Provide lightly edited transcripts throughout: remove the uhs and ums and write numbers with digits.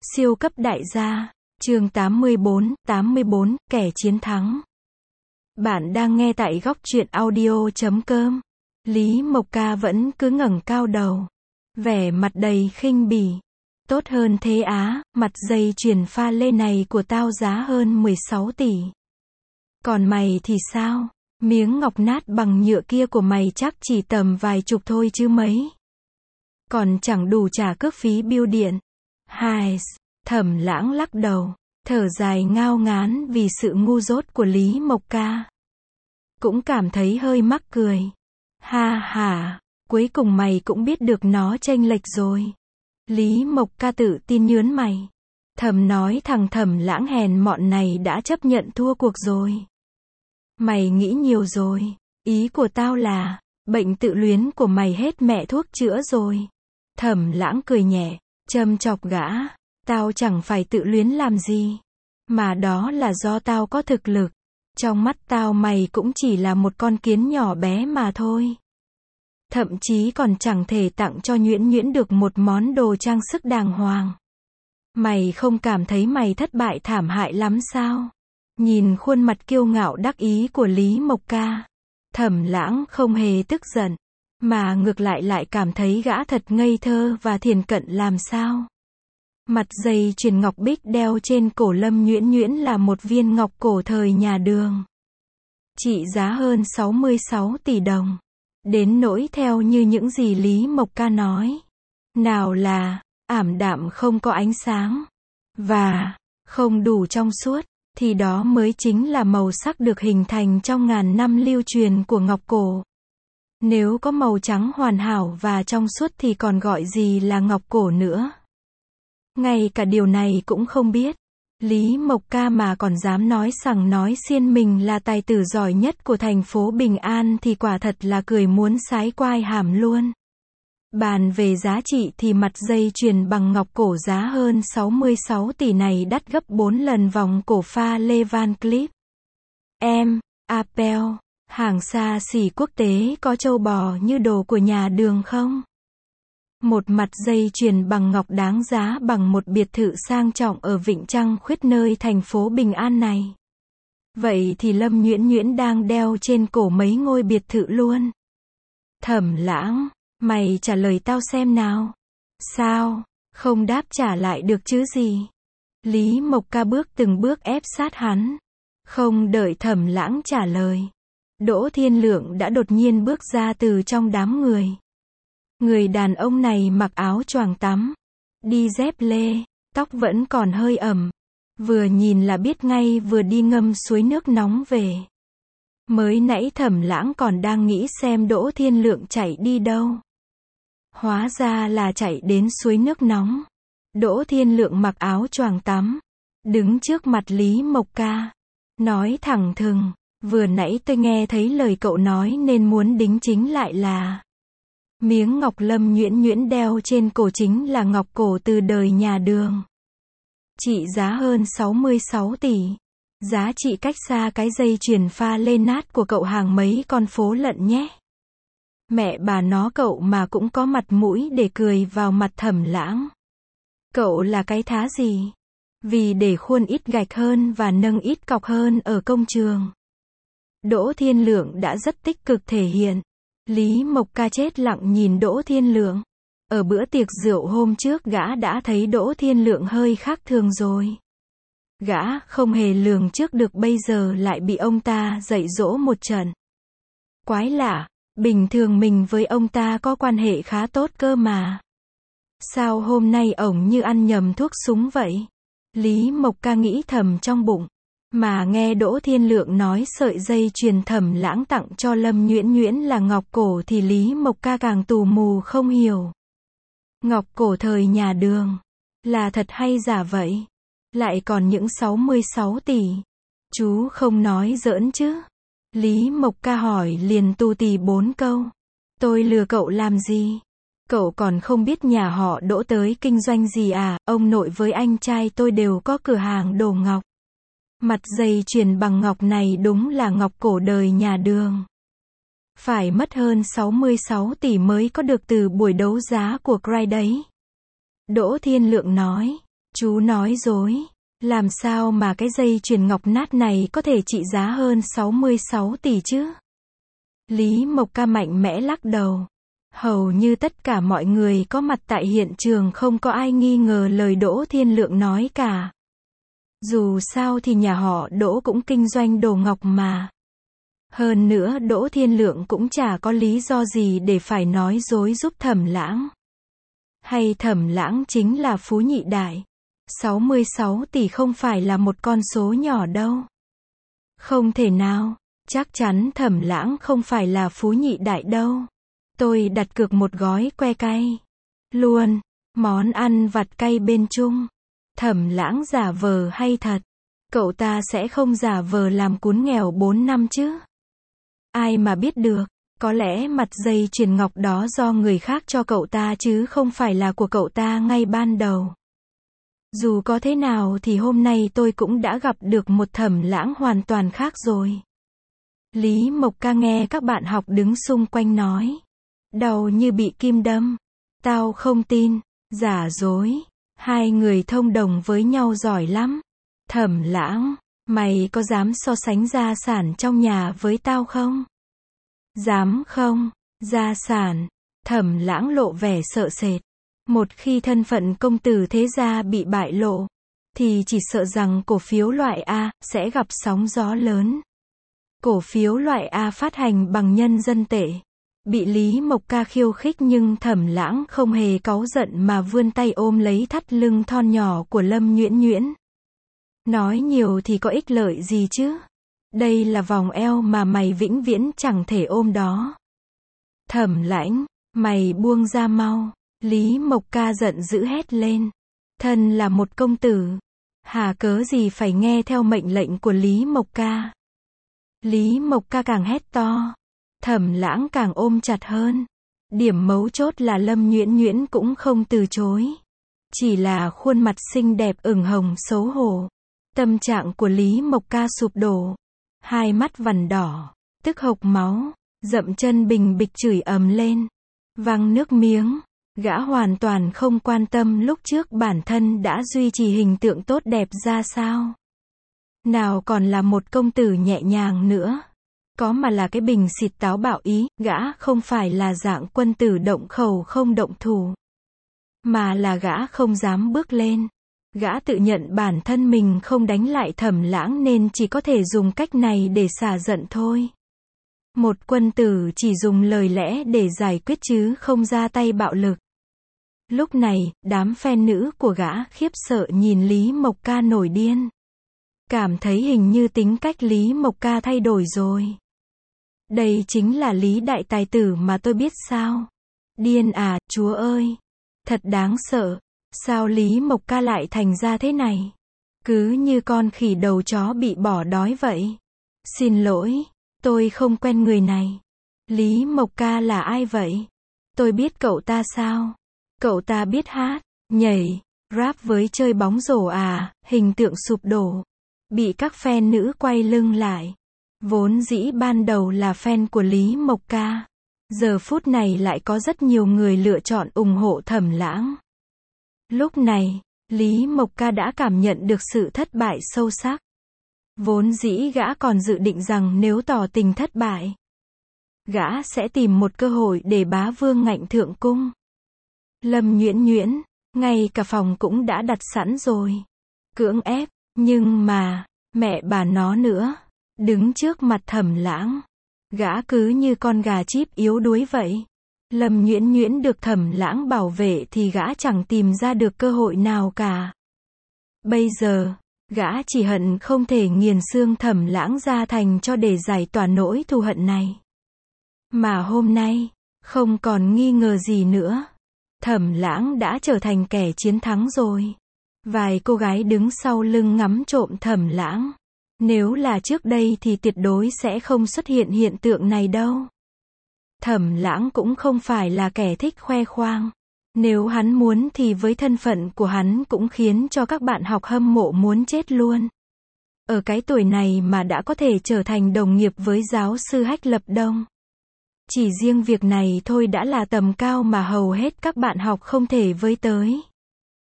Siêu cấp đại gia, chương 84, kẻ chiến thắng. Bạn đang nghe tại góc truyện audio.com. Lý Mộc Ca vẫn cứ ngẩng cao đầu, vẻ mặt đầy khinh bỉ. Tốt hơn thế á, mặt dây chuyền pha lê này của tao giá hơn 16 tỷ. Còn mày thì sao? Miếng ngọc nát bằng nhựa kia của mày chắc chỉ tầm vài chục thôi chứ mấy. Còn chẳng đủ trả cước phí bưu điện. Hai, Thẩm Lãng lắc đầu, thở dài ngao ngán vì sự ngu dốt của Lý Mộc Ca. Cũng cảm thấy hơi mắc cười. Ha ha, cuối cùng mày cũng biết được nó chênh lệch rồi. Lý Mộc Ca tự tin nhớn mày. Thầm nói thằng Thẩm Lãng hèn mọn này đã chấp nhận thua cuộc rồi. Mày nghĩ nhiều rồi, ý của tao là, bệnh tự luyến của mày hết mẹ thuốc chữa rồi. Thẩm Lãng cười nhẹ, châm chọc gã, tao chẳng phải tự luyến làm gì, mà đó là do tao có thực lực. Trong mắt tao mày cũng chỉ là một con kiến nhỏ bé mà thôi. Thậm chí còn chẳng thể tặng cho Nhuyễn Nhuyễn được một món đồ trang sức đàng hoàng. Mày không cảm thấy mày thất bại thảm hại lắm sao? Nhìn khuôn mặt kiêu ngạo đắc ý của Lý Mộc Ca, Thẩm Lãng không hề tức giận, mà ngược lại cảm thấy gã thật ngây thơ và thiển cận làm sao. Mặt dây chuyền ngọc bích đeo trên cổ Lâm Nhuyễn Nhuyễn là một viên ngọc cổ thời nhà Đường, trị giá hơn 66 tỷ đồng. Đến nỗi theo như những gì Lý Mộc Ca nói, nào là ảm đạm không có ánh sáng và không đủ trong suốt, thì đó mới chính là màu sắc được hình thành trong ngàn năm lưu truyền của ngọc cổ. Nếu có màu trắng hoàn hảo và trong suốt thì còn gọi gì là ngọc cổ nữa. Ngay cả điều này cũng không biết. Lý Mộc Ca mà còn dám nói sằng nói xiên mình là tài tử giỏi nhất của thành phố Bình An thì quả thật là cười muốn sái quai hàm luôn. Bàn về giá trị thì mặt dây chuyền bằng ngọc cổ giá hơn 66 tỷ này đắt gấp 4 lần vòng cổ pha lê Van Cleef. Apple, hàng xa xỉ quốc tế có trâu bò như đồ của nhà Đường không? Một mặt dây chuyền bằng ngọc đáng giá bằng một biệt thự sang trọng ở Vịnh Trăng Khuyết nơi thành phố Bình An này. Vậy thì Lâm Nhuyễn Nhuyễn đang đeo trên cổ mấy ngôi biệt thự luôn. Thẩm Lãng, mày trả lời tao xem nào. Sao, không đáp trả lại được chứ gì? Lý Mộc Ca bước từng bước ép sát hắn. Không đợi Thẩm Lãng trả lời, Đỗ Thiên Lượng đã đột nhiên bước ra từ trong đám người. Người đàn ông này mặc áo choàng tắm, đi dép lê, tóc vẫn còn hơi ẩm. Vừa nhìn là biết ngay vừa đi ngâm suối nước nóng về. Mới nãy Thẩm Lãng còn đang nghĩ xem Đỗ Thiên Lượng chạy đi đâu. Hóa ra là chạy đến suối nước nóng. Đỗ Thiên Lượng mặc áo choàng tắm, đứng trước mặt Lý Mộc Ca, nói thẳng thừng, vừa nãy tôi nghe thấy lời cậu nói nên muốn đính chính lại là miếng ngọc Lâm Nhuyễn Nhuyễn đeo trên cổ chính là ngọc cổ từ đời nhà Đường, trị giá hơn 66 tỷ. Giá trị cách xa cái dây chuyền pha lê nát của cậu hàng mấy con phố lận nhé. Mẹ bà nó, cậu mà cũng có mặt mũi để cười vào mặt Thẩm Lãng. Cậu là cái thá gì? Vì để khuôn ít gạch hơn và nâng ít cọc hơn ở công trường. Đỗ Thiên Lượng đã rất tích cực thể hiện. Lý Mộc Ca chết lặng nhìn Đỗ Thiên Lượng. Ở bữa tiệc rượu hôm trước gã đã thấy Đỗ Thiên Lượng hơi khác thường rồi. Gã không hề lường trước được bây giờ lại bị ông ta dạy dỗ một trận. Quái lạ, bình thường mình với ông ta có quan hệ khá tốt cơ mà. Sao hôm nay ổng như ăn nhầm thuốc súng vậy? Lý Mộc Ca nghĩ thầm trong bụng. Mà nghe Đỗ Thiên Lượng nói sợi dây chuyền Thẩm Lãng tặng cho Lâm Nhuyễn Nhuyễn là ngọc cổ thì Lý Mộc Ca càng tù mù không hiểu. Ngọc cổ thời nhà Đường, là thật hay giả vậy? Lại còn những 66 tỷ. Chú không nói giỡn chứ? Lý Mộc Ca hỏi liền tu tì 4 câu. Tôi lừa cậu làm gì? Cậu còn không biết nhà họ Đỗ tới kinh doanh gì à? Ông nội với anh trai tôi đều có cửa hàng đồ ngọc. Mặt dây chuyền bằng ngọc này đúng là ngọc cổ đời nhà Đường. Phải mất hơn 66 tỷ mới có được từ buổi đấu giá của Cray đấy. Đỗ Thiên Lượng nói. Chú nói dối. Làm sao mà cái dây chuyền ngọc nát này có thể trị giá hơn 66 tỷ chứ? Lý Mộc Ca mạnh mẽ lắc đầu. Hầu như tất cả mọi người có mặt tại hiện trường không có ai nghi ngờ lời Đỗ Thiên Lượng nói cả. Dù sao thì nhà họ Đỗ cũng kinh doanh đồ ngọc mà. Hơn nữa Đỗ Thiên Lượng cũng chả có lý do gì để phải nói dối giúp Thẩm Lãng. Hay Thẩm Lãng chính là phú nhị đại. 66 tỷ không phải là một con số nhỏ đâu. Không thể nào, chắc chắn Thẩm Lãng không phải là phú nhị đại đâu. Tôi đặt cược một gói que cay. Luôn, món ăn vặt cay bên chung. Thẩm Lãng giả vờ hay thật? Cậu ta sẽ không giả vờ làm cún nghèo 4 năm chứ? Ai mà biết được, có lẽ mặt dây chuyền ngọc đó do người khác cho cậu ta chứ không phải là của cậu ta ngay ban đầu. Dù có thế nào thì hôm nay tôi cũng đã gặp được một Thẩm Lãng hoàn toàn khác rồi. Lý Mộc Ca nghe các bạn học đứng xung quanh nói. Đầu như bị kim đâm. Tao không tin. Giả dối. Hai người thông đồng với nhau giỏi lắm. Thẩm Lãng, mày có dám so sánh gia sản trong nhà với tao không? Dám không? Gia sản. Thẩm Lãng lộ vẻ sợ sệt. Một khi thân phận công tử thế gia bị bại lộ, thì chỉ sợ rằng cổ phiếu loại A sẽ gặp sóng gió lớn. Cổ phiếu loại A phát hành bằng nhân dân tệ. Bị Lý Mộc Ca khiêu khích nhưng Thẩm Lãng không hề cáu giận mà vươn tay ôm lấy thắt lưng thon nhỏ của Lâm Nhuyễn Nhuyễn. Nói nhiều thì có ích lợi gì chứ? Đây là vòng eo mà mày vĩnh viễn chẳng thể ôm đó. Thẩm Lãng, mày buông ra mau. Lý Mộc Ca giận dữ hét lên. Thân là một công tử. Hà cớ gì phải nghe theo mệnh lệnh của Lý Mộc Ca? Lý Mộc Ca càng hét to. Thẩm Lãng càng ôm chặt hơn. Điểm mấu chốt là Lâm Nhuyễn Nhuyễn cũng không từ chối. Chỉ là khuôn mặt xinh đẹp ửng hồng xấu hổ. Tâm trạng của Lý Mộc Ca sụp đổ. Hai mắt vằn đỏ, tức hộc máu, dậm chân bình bịch chửi ầm lên. Văng nước miếng. Gã hoàn toàn không quan tâm lúc trước bản thân đã duy trì hình tượng tốt đẹp ra sao. Nào còn là một công tử nhẹ nhàng nữa. Có mà là cái bình xịt táo bạo ý, gã không phải là dạng quân tử động khẩu không động thủ. Mà là gã không dám bước lên. Gã tự nhận bản thân mình không đánh lại Thẩm Lãng nên chỉ có thể dùng cách này để xả giận thôi. Một quân tử chỉ dùng lời lẽ để giải quyết chứ không ra tay bạo lực. Lúc này, đám fan nữ của gã khiếp sợ nhìn Lý Mộc Ca nổi điên. Cảm thấy hình như tính cách Lý Mộc Ca thay đổi rồi. Đây chính là Lý đại tài tử mà tôi biết sao? Điên à, chúa ơi! Thật đáng sợ. Sao Lý Mộc Ca lại thành ra thế này? Cứ như con khỉ đầu chó bị bỏ đói vậy. Xin lỗi, tôi không quen người này. Lý Mộc Ca là ai vậy? Tôi biết cậu ta sao? Cậu ta biết hát, nhảy, rap với chơi bóng rổ à? Hình tượng sụp đổ. Bị các fan nữ quay lưng lại. Vốn dĩ ban đầu là fan của Lý Mộc Ca. Giờ phút này lại có rất nhiều người lựa chọn ủng hộ Thẩm Lãng. Lúc này, Lý Mộc Ca đã cảm nhận được sự thất bại sâu sắc. Vốn dĩ gã còn dự định rằng nếu tỏ tình thất bại, gã sẽ tìm một cơ hội để bá vương ngạnh thượng cung. Lâm Nhuyễn Nhuyễn, ngay cả phòng cũng đã đặt sẵn rồi. Cưỡng ép, nhưng mà, mẹ bà nó nữa. Đứng trước mặt Thẩm Lãng, gã cứ như con gà chíp yếu đuối vậy. Lâm Nhuyễn Nhuyễn được Thẩm Lãng bảo vệ thì gã chẳng tìm ra được cơ hội nào cả. Bây giờ, gã chỉ hận không thể nghiền xương Thẩm Lãng ra thành cho để giải tỏa nỗi thù hận này. Mà hôm nay, không còn nghi ngờ gì nữa. Thẩm Lãng đã trở thành kẻ chiến thắng rồi. Vài cô gái đứng sau lưng ngắm trộm Thẩm Lãng. Nếu là trước đây thì tuyệt đối sẽ không xuất hiện hiện tượng này đâu. Thẩm Lãng cũng không phải là kẻ thích khoe khoang. Nếu hắn muốn thì với thân phận của hắn cũng khiến cho các bạn học hâm mộ muốn chết luôn. Ở cái tuổi này mà đã có thể trở thành đồng nghiệp với giáo sư Hách Lập Đông. Chỉ riêng việc này thôi đã là tầm cao mà hầu hết các bạn học không thể với tới.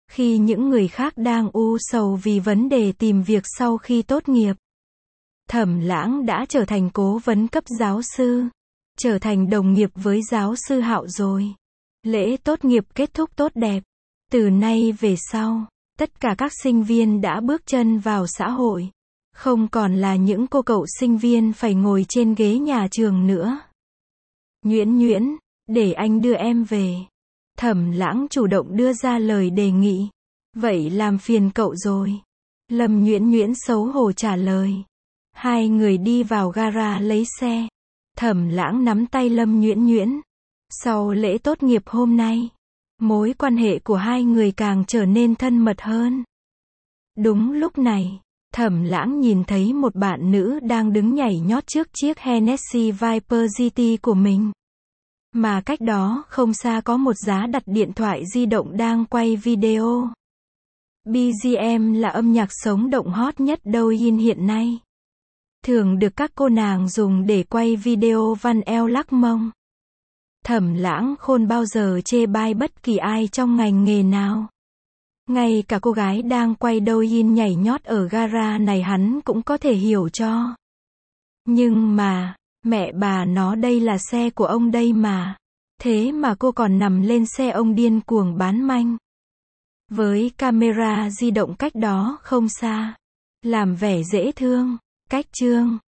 Khi những người khác đang u sầu vì vấn đề tìm việc sau khi tốt nghiệp, Thẩm Lãng đã trở thành cố vấn cấp giáo sư, trở thành đồng nghiệp với giáo sư Hạo rồi. Lễ tốt nghiệp kết thúc tốt đẹp. Từ nay về sau, tất cả các sinh viên đã bước chân vào xã hội. Không còn là những cô cậu sinh viên phải ngồi trên ghế nhà trường nữa. Nhuyễn Nhuyễn, để anh đưa em về. Thẩm Lãng chủ động đưa ra lời đề nghị. Vậy làm phiền cậu rồi. Lâm Nhuyễn Nhuyễn xấu hổ trả lời. Hai người đi vào gara lấy xe. Thẩm Lãng nắm tay Lâm Nhuyễn Nhuyễn. Sau lễ tốt nghiệp hôm nay, mối quan hệ của hai người càng trở nên thân mật hơn. Đúng lúc này, Thẩm Lãng nhìn thấy một bạn nữ đang đứng nhảy nhót trước chiếc Hennessy Viper GT của mình. Mà cách đó không xa có một giá đặt điện thoại di động đang quay video. BGM là âm nhạc sống động hot nhất Douyin hiện nay. Thường được các cô nàng dùng để quay video văn eo lắc mông. Thẩm Lãng khôn bao giờ chê bai bất kỳ ai trong ngành nghề nào. Ngay cả cô gái đang quay Douyin nhảy nhót ở gara này hắn cũng có thể hiểu cho. Nhưng mà, mẹ bà nó đây là xe của ông đây mà. Thế mà cô còn nằm lên xe ông điên cuồng bán manh. Với camera di động cách đó không xa. Làm vẻ dễ thương, cách chương.